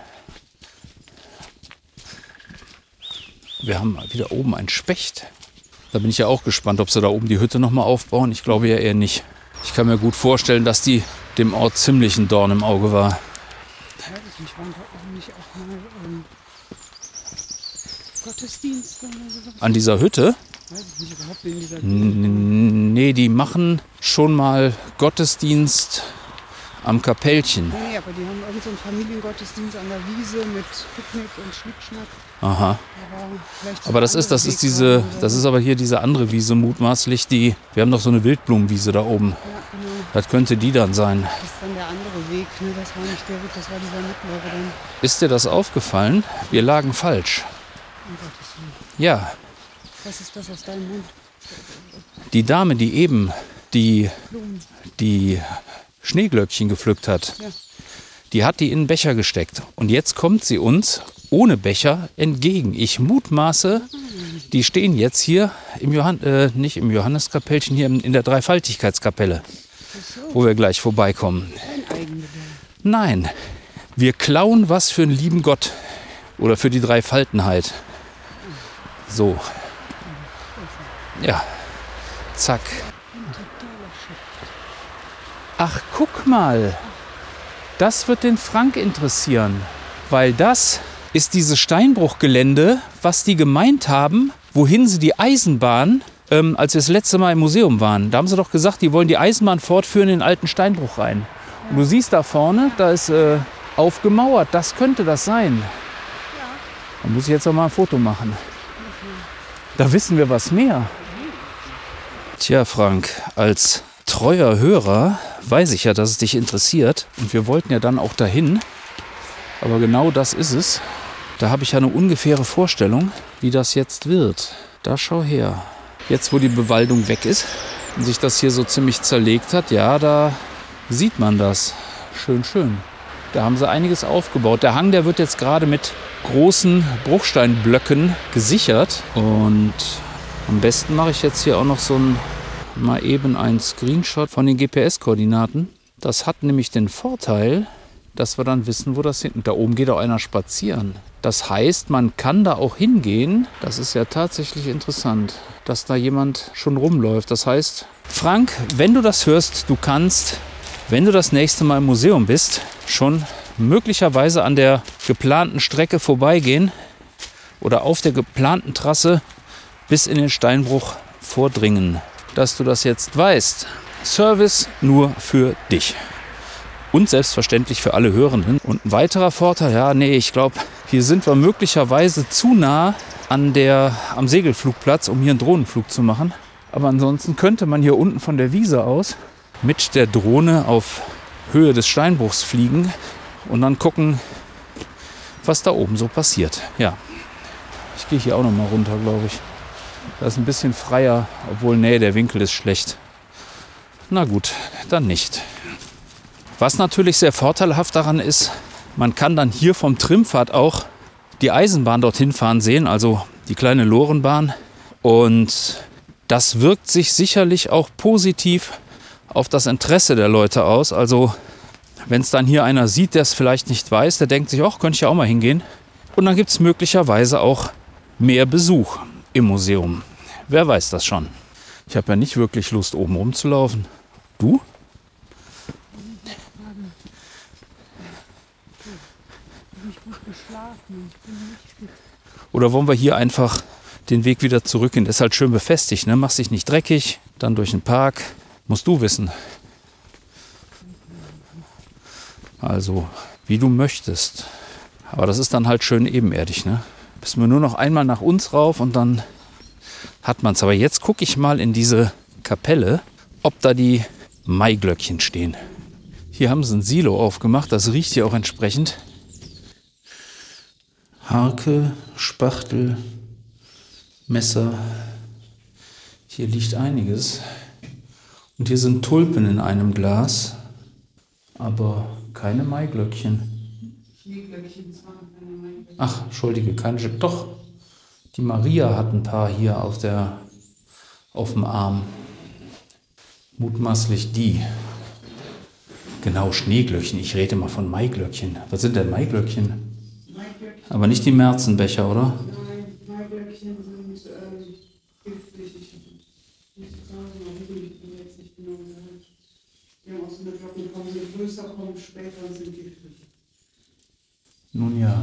Wir haben mal wieder oben einen Specht. Da bin ich ja auch gespannt, ob sie da oben die Hütte nochmal aufbauen. Ich glaube ja eher nicht. Ich kann mir gut vorstellen, dass die dem Ort ziemlich ein Dorn im Auge war. Weiß ich nicht, waren da oben nicht auch mal Gottesdienst oder sowas? An dieser Hütte? Weiß ich nicht, überhaupt in dieser Nee, die machen schon mal Gottesdienst am Kapellchen. Nee, aber die haben irgend so einen Familiengottesdienst an der Wiese mit Picknick und Schnickschnack. Aha. Vielleicht Aber das ist aber hier diese andere Wiese mutmaßlich, wir haben doch so eine Wildblumenwiese da oben. Ja, genau. Das könnte die dann sein. Das ist dann der andere Weg, ne? Das war nicht der Weg, das war dieser mittlere dann. Ist dir das aufgefallen? Wir lagen falsch. Um Gottes Willen. Ja, Was ist das aus deinem Mund? die Dame, die eben die Blumen. Schneeglöckchen gepflückt hat, Ja. die hat die in den Becher gesteckt. Und jetzt kommt sie uns ohne Becher entgegen. Ich mutmaße, die stehen jetzt hier nicht im Johanneskapellchen, hier in der Dreifaltigkeitskapelle, wo wir gleich vorbeikommen. Ein Eigenbedarf. Nein, wir klauen was für einen lieben Gott oder für die Dreifaltenheit. So. Ja, zack. Ach, guck mal. Das wird den Frank interessieren, weil das ist dieses Steinbruchgelände, was die gemeint haben, wohin sie die Eisenbahn, als wir das letzte Mal im Museum waren, da haben sie doch gesagt, die wollen die Eisenbahn fortführen in den alten Steinbruch rein. Und du siehst da vorne, da ist aufgemauert, das könnte das sein. Da muss ich jetzt noch mal ein Foto machen. Da wissen wir was mehr. Tja, Frank, als treuer Hörer weiß ich ja, dass es dich interessiert. Und wir wollten ja dann auch dahin. Aber genau das ist es. Da habe ich ja eine ungefähre Vorstellung, wie das jetzt wird. Da schau her. Jetzt, wo die Bewaldung weg ist und sich das hier so ziemlich zerlegt hat, ja, da sieht man das. Schön, schön. Da haben sie einiges aufgebaut. Der Hang, der wird jetzt gerade mit großen Bruchsteinblöcken gesichert. Und am besten mache ich jetzt hier auch noch mal eben einen Screenshot von den GPS-Koordinaten. Das hat nämlich den Vorteil, dass wir dann wissen, wo das hinten. Da oben geht auch einer spazieren. Das heißt, man kann da auch hingehen. Das ist ja tatsächlich interessant, dass da jemand schon rumläuft. Das heißt, Frank, wenn du das hörst, du kannst, wenn du das nächste Mal im Museum bist, schon möglicherweise an der geplanten Strecke vorbeigehen oder auf der geplanten Trasse bis in den Steinbruch vordringen. Dass du das jetzt weißt. Service nur für dich. Und selbstverständlich für alle Hörenden. Und ein weiterer Vorteil, ich glaube, hier sind wir möglicherweise zu nah am Segelflugplatz, um hier einen Drohnenflug zu machen. Aber ansonsten könnte man hier unten von der Wiese aus mit der Drohne auf Höhe des Steinbruchs fliegen und dann gucken, was da oben so passiert. Ja, ich gehe hier auch noch mal runter, glaube ich. Da ist ein bisschen freier, obwohl, der Winkel ist schlecht. Na gut, dann nicht. Was natürlich sehr vorteilhaft daran ist, man kann dann hier vom Trimpfad auch die Eisenbahn dorthin fahren sehen, also die kleine Lorenbahn. Und das wirkt sich sicherlich auch positiv auf das Interesse der Leute aus. Also Wenn es dann hier einer sieht, der es vielleicht nicht weiß, der denkt sich, ach, könnte ich ja auch mal hingehen. Und dann gibt es möglicherweise auch mehr Besuch im Museum. Wer weiß das schon. Ich habe ja nicht wirklich Lust, oben rumzulaufen. Du? Oder wollen wir hier einfach den Weg wieder zurückgehen? Der ist halt schön befestigt, ne? Machst dich nicht dreckig, dann durch den Park. Musst du wissen. Also, wie du möchtest. Aber das ist dann halt schön ebenerdig, ne? Müssen wir nur noch einmal nach uns rauf und dann hat man es. Aber jetzt gucke ich mal in diese Kapelle, ob da die Maiglöckchen stehen. Hier haben sie ein Silo aufgemacht, das riecht hier auch entsprechend. Harke, Spachtel, Messer. Hier liegt einiges. Und hier sind Tulpen in einem Glas, aber keine Maiglöckchen. Schneeglöckchen, das waren keine Maiglöckchen. Ach, entschuldige, keine. Doch, die Maria hat ein paar hier auf dem Arm. Mutmaßlich die. Genau, Schneeglöckchen. Ich rede mal von Maiglöckchen. Was sind denn Maiglöckchen? Aber nicht die Märzenbecher, oder? Nein, Maiglöckchen sind giftig. Ich muss sagen, warum ich bin jetzt nicht genau sagen. Ja, aus einer Glockenform sind größer, kommen später und sind giftig. Nun ja.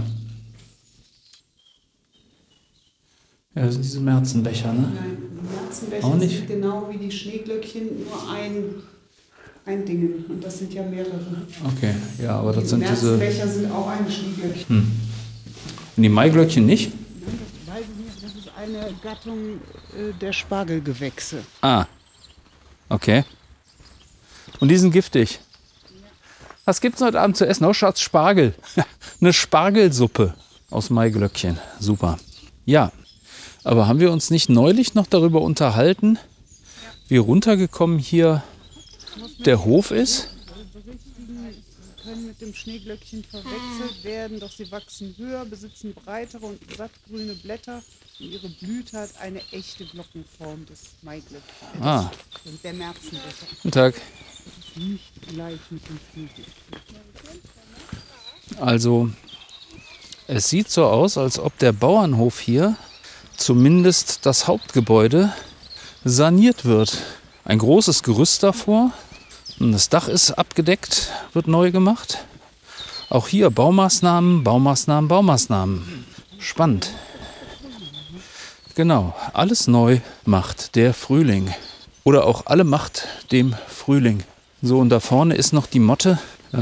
Ja, das sind diese Märzenbecher, ne? Nein, die Märzenbecher Auch nicht? sind genau wie die Schneeglöckchen nur ein Ding. Und das sind ja mehrere. Okay, ja, aber das Die sind diese. Märzenbecher sind auch ein Schneeglöckchen. Und die Maiglöckchen nicht? Nein, das weiß ich nicht. Das ist eine Gattung der Spargelgewächse. Ah, okay. Und die sind giftig. Was gibt's heute Abend zu essen? Oh, Schatz, Spargel. Eine Spargelsuppe aus Maiglöckchen. Super. Ja, aber haben wir uns nicht neulich noch darüber unterhalten, wie runtergekommen hier der Hof ist? Berichtigen können mit dem Schneeglöckchen verwechselt werden, doch sie wachsen höher, besitzen breitere und sattgrüne Blätter und ihre Blüte hat eine echte Glockenform des Maiglöckchens. Ah, Und der Märzenbecher guten Tag. ist nicht gleich mit dem Schneeglöckchen. Also, es sieht so aus, als ob der Bauernhof hier, zumindest das Hauptgebäude, saniert wird. Ein großes Gerüst davor. Und das Dach ist abgedeckt, wird neu gemacht. Auch hier Baumaßnahmen. Spannend. Genau, alles neu macht der Frühling. Oder auch alle Macht dem Frühling. So, und da vorne ist noch die Motte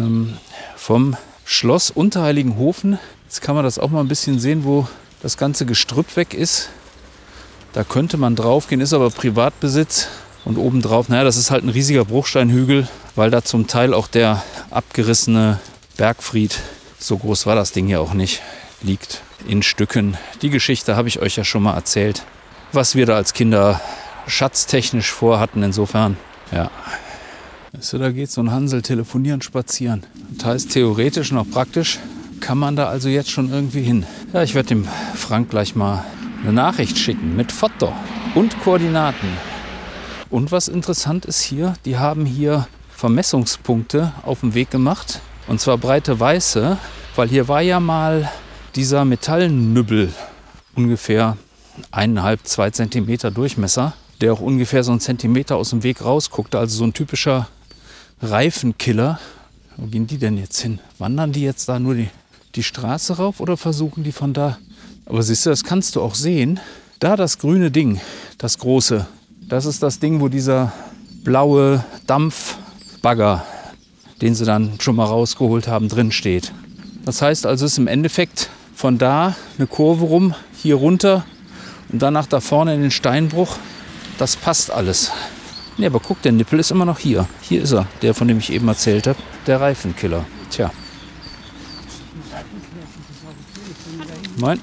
vom Schloss Unterheiligenhofen. Jetzt kann man das auch mal ein bisschen sehen, wo das ganze Gestrüpp weg ist. Da könnte man drauf gehen, ist aber Privatbesitz. Und obendrauf, naja, das ist halt ein riesiger Bruchsteinhügel, weil da zum Teil auch der abgerissene Bergfried, so groß war das Ding ja auch nicht, liegt in Stücken. Die Geschichte habe ich euch ja schon mal erzählt, was wir da als Kinder schatztechnisch vorhatten. Insofern, ja. So, da geht so ein Hansel telefonieren, spazieren. Das heißt, theoretisch und auch praktisch kann man da also jetzt schon irgendwie hin. Ja, ich werde dem Frank gleich mal eine Nachricht schicken mit Foto und Koordinaten. Und was interessant ist hier, die haben hier Vermessungspunkte auf dem Weg gemacht. Und zwar breite weiße, weil hier war ja mal dieser Metallnübbel, ungefähr 1,5–2 Zentimeter Durchmesser, der auch ungefähr so einen Zentimeter aus dem Weg rausguckte. Also so ein typischer Reifenkiller. Wo gehen die denn jetzt hin? Wandern die jetzt da nur die Straße rauf oder versuchen die von da? Aber siehst du, das kannst du auch sehen. Da das grüne Ding, das große, das ist das Ding, wo dieser blaue Dampfbagger, den sie dann schon mal rausgeholt haben, drin steht. Das heißt also, es ist im Endeffekt von da eine Kurve rum, hier runter und danach da vorne in den Steinbruch. Das passt alles. Nee, aber guck, der Nippel ist immer noch hier. Hier ist er, der, von dem ich eben erzählt habe. Der Reifenkiller. Tja. Mein?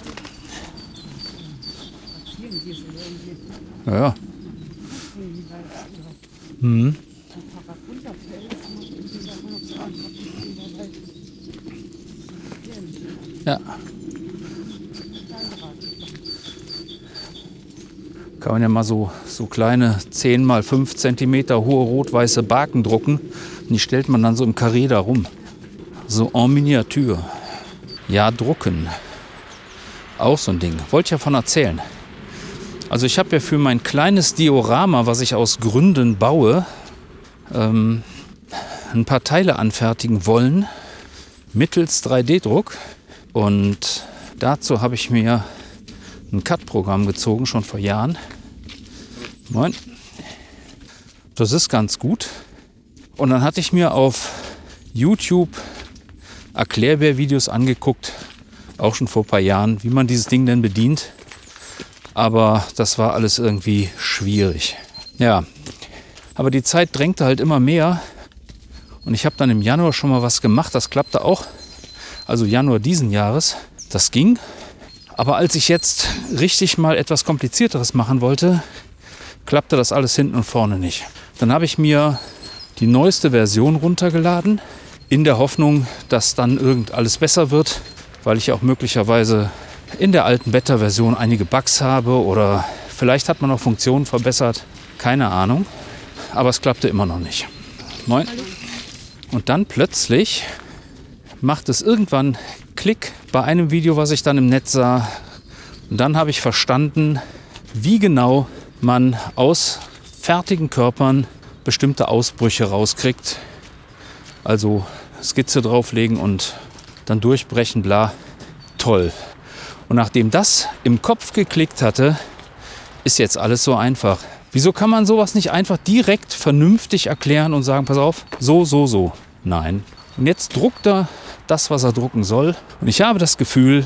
Ja, ja. Mhm. Ja. Kann man ja mal so kleine 10 x 5 cm hohe rot-weiße Baken drucken. Und die stellt man dann so im Karree da rum. So en Miniatur. Ja, drucken. Auch so ein Ding. Wollte ich ja von erzählen. Also ich habe ja für mein kleines Diorama, was ich aus Gründen baue, ein paar Teile anfertigen wollen mittels 3D-Druck. Und dazu habe ich mir ein CAD-Programm gezogen, schon vor Jahren. Moin. Das ist ganz gut. Und dann hatte ich mir auf YouTube Erklärbär-Videos angeguckt, auch schon vor ein paar Jahren, wie man dieses Ding denn bedient. Aber das war alles irgendwie schwierig. Ja, aber die Zeit drängte halt immer mehr. Und ich habe dann im Januar schon mal was gemacht, das klappte auch. Also Januar diesen Jahres, das ging. Aber als ich jetzt richtig mal etwas Komplizierteres machen wollte, klappte das alles hinten und vorne nicht. Dann habe ich mir die neueste Version runtergeladen, in der Hoffnung, dass dann alles besser wird, weil ich auch möglicherweise in der alten Beta-Version einige Bugs habe oder vielleicht hat man auch Funktionen verbessert, keine Ahnung, aber es klappte immer noch nicht. Moin. Und dann plötzlich macht es irgendwann Klick bei einem Video, was ich dann im Netz sah. Und dann habe ich verstanden, wie genau man aus fertigen Körpern bestimmte Ausbrüche rauskriegt. Also Skizze drauflegen und dann durchbrechen, bla. Toll. Und nachdem das im Kopf geklickt hatte, ist jetzt alles so einfach. Wieso kann man sowas nicht einfach direkt vernünftig erklären und sagen, pass auf, so. Nein. Und jetzt druckt er das, was er drucken soll. Und ich habe das Gefühl,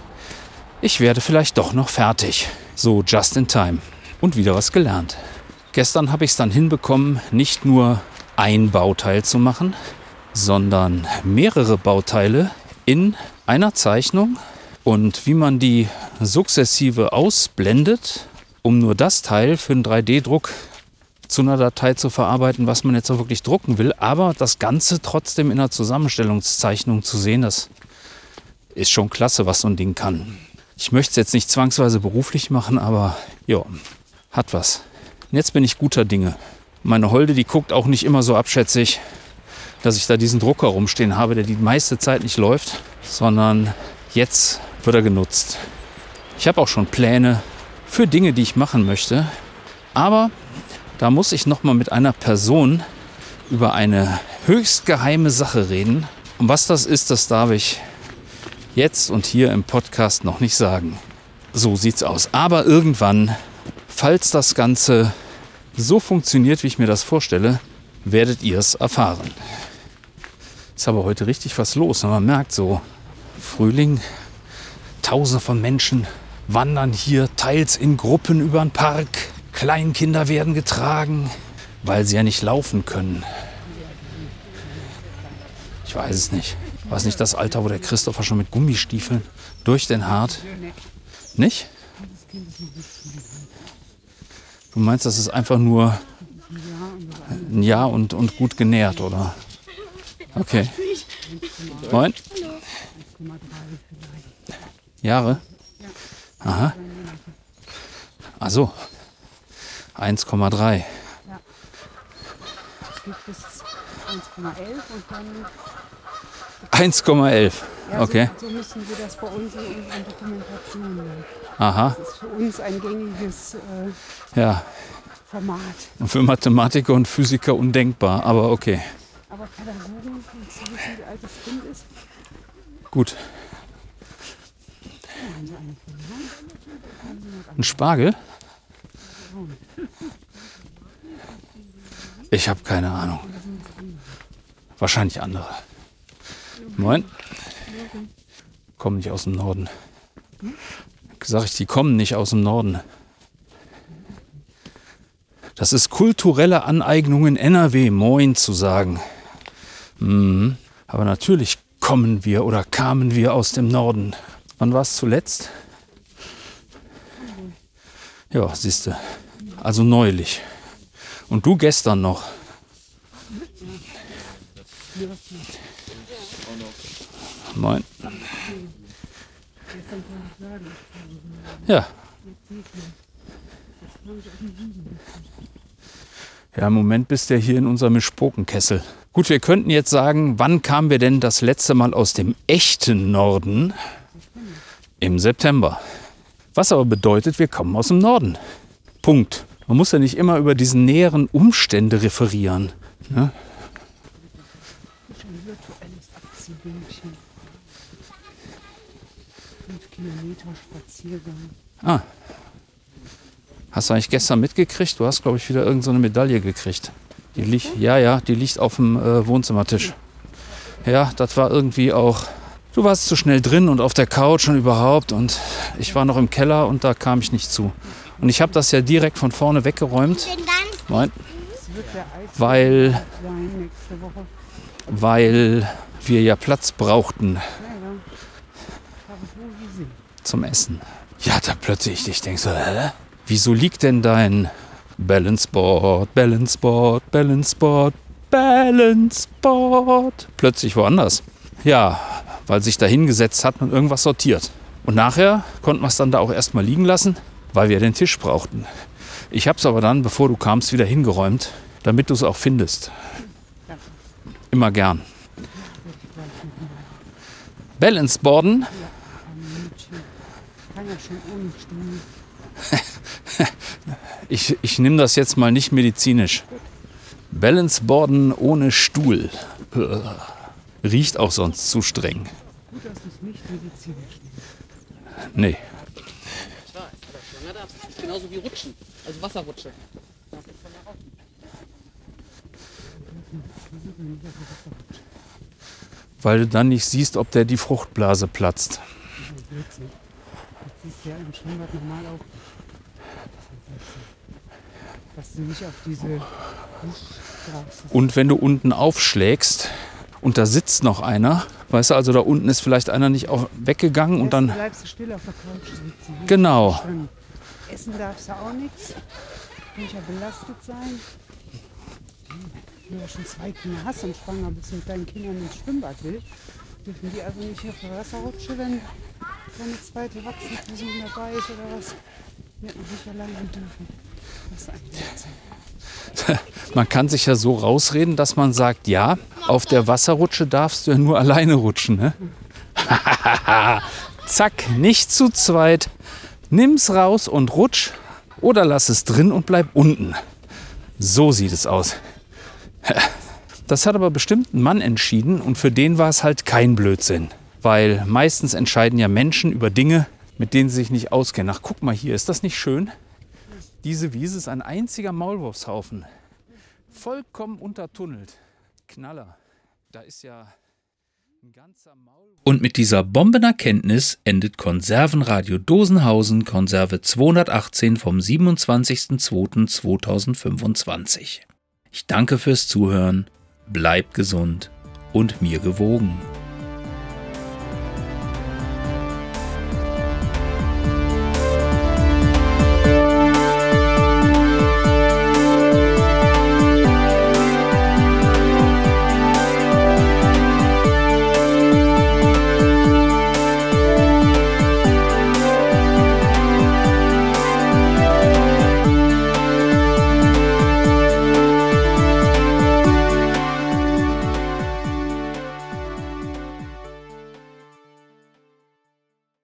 ich werde vielleicht doch noch fertig. So just in time. Und wieder was gelernt. Gestern habe ich es dann hinbekommen, nicht nur ein Bauteil zu machen, sondern mehrere Bauteile in einer Zeichnung. Und wie man die sukzessive ausblendet, um nur das Teil für einen 3D-Druck zu einer Datei zu verarbeiten, was man jetzt auch wirklich drucken will, aber das Ganze trotzdem in einer Zusammenstellungszeichnung zu sehen, das ist schon klasse, was so ein Ding kann. Ich möchte es jetzt nicht zwangsweise beruflich machen, aber ja, hat was. Und jetzt bin ich guter Dinge. Meine Holde, die guckt auch nicht immer so abschätzig, dass ich da diesen Drucker rumstehen habe, der die meiste Zeit nicht läuft, sondern jetzt wird er genutzt. Ich habe auch schon Pläne für Dinge, die ich machen möchte, aber da muss ich noch mal mit einer Person über eine höchst geheime Sache reden. Und was das ist, das darf ich jetzt und hier im Podcast noch nicht sagen. So sieht's aus. Aber irgendwann, falls das Ganze so funktioniert, wie ich mir das vorstelle, werdet ihr es erfahren. Ist aber heute richtig was los. Und man merkt so, Frühling, Tausende von Menschen wandern hier teils in Gruppen über den Park. Kleinkinder werden getragen, weil sie ja nicht laufen können. Ich weiß es nicht. War es nicht das Alter, wo der Christopher schon mit Gummistiefeln durch den Hart? Nicht? Du meinst, das ist einfach nur ein Jahr und gut genährt, oder? Okay. Moin. Jahre? Aha. Ach so. 1,3. Ja. Es geht bis 1,11 und dann... 1,11. Ja, Okay. So müssen wir das bei uns in unseren Dokumentationen nennen. Aha. Das ist für uns ein gängiges Ja. Format. Und für Mathematiker und Physiker undenkbar, aber okay. Aber Pädagogen, wenn sie wissen, wie alt das Kind ist, Gut. haben sie eine verloren. Ein Spargel? Ich habe keine Ahnung. Wahrscheinlich andere. Moin. Kommen nicht aus dem Norden. Sag ich, die kommen nicht aus dem Norden. Das ist kulturelle Aneignung in NRW, Moin zu sagen. Aber natürlich kamen wir aus dem Norden. Wann war es zuletzt? Ja, siehste. Also neulich. Und du gestern noch. Moin. Ja. Ja, im Moment bist du ja hier in unserem Mischpokenkessel. Gut, wir könnten jetzt sagen, wann kamen wir denn das letzte Mal aus dem echten Norden? Im September. Was aber bedeutet, wir kommen aus dem Norden. Punkt. Man muss ja nicht immer über diese näheren Umstände referieren. Ne? Ein virtuelles Abziehbildchen. 5 Kilometer Spaziergang. Ah. Hast du eigentlich gestern mitgekriegt? Du hast, glaube ich, wieder irgend so eine Medaille gekriegt. Die liegt auf dem Wohnzimmertisch. Ja, das war irgendwie auch... Du warst zu schnell drin und auf der Couch und überhaupt. Und ich war noch im Keller und da kam ich nicht zu. Und ich habe das ja direkt von vorne weggeräumt. Nein. Weil wir ja Platz brauchten zum Essen. Ja, da plötzlich, ich denke so, wieso liegt denn dein Balanceboard plötzlich woanders? Ja, weil sich da hingesetzt hat und irgendwas sortiert. Und nachher konnten wir es dann da auch erstmal liegen lassen, weil wir den Tisch brauchten. Ich habe es aber dann, bevor du kamst, wieder hingeräumt, damit du es auch findest. Immer gern. Balanceboarden? Kann ja schon ohne Stuhl. Ich nehme das jetzt mal nicht medizinisch. Balanceboarden ohne Stuhl. Riecht auch sonst zu streng. Gut, dass du es nicht medizinisch nimmst. Nee. Ich weiß, aber das ist genauso wie Rutschen, also Wasserrutsche. Weil du dann nicht siehst, ob der die Fruchtblase platzt. Das ist ja im Schwimmbad normal auch. Dass du nicht auf diese Straße. Und wenn du unten aufschlägst und da sitzt noch einer, weißt du, also da unten ist vielleicht einer nicht weggegangen und dann... bleibst du still auf der Couch sitzen. Genau. Essen darfst du auch nichts. Kann ja belastet sein. Wenn du ja schon 2 Kinder hast und schwanger bist mit deinen Kindern ins Schwimmbad willst, dürfen die also nicht auf der Wasserrutsche, wenn eine zweite erwachsene Person dabei ist oder was. Die hätten sich ja lange dürfen. Das ist eigentlich Wahnsinn. Man kann sich ja so rausreden, dass man sagt, ja, auf der Wasserrutsche darfst du ja nur alleine rutschen. Ne? Zack, nicht zu zweit. Nimm's raus und rutsch oder lass es drin und bleib unten. So sieht es aus. Das hat aber bestimmt ein Mann entschieden und für den war es halt kein Blödsinn. Weil meistens entscheiden ja Menschen über Dinge, mit denen sie sich nicht auskennen. Ach, guck mal hier, ist das nicht schön? Diese Wiese ist ein einziger Maulwurfshaufen. Vollkommen untertunnelt. Knaller. Da ist ja ein ganzer Maulwurf. Und mit dieser Bombenerkenntnis endet Konservenradio Dosenhausen, Konserve 218 vom 27.02.2025. Ich danke fürs Zuhören, bleibt gesund und mir gewogen.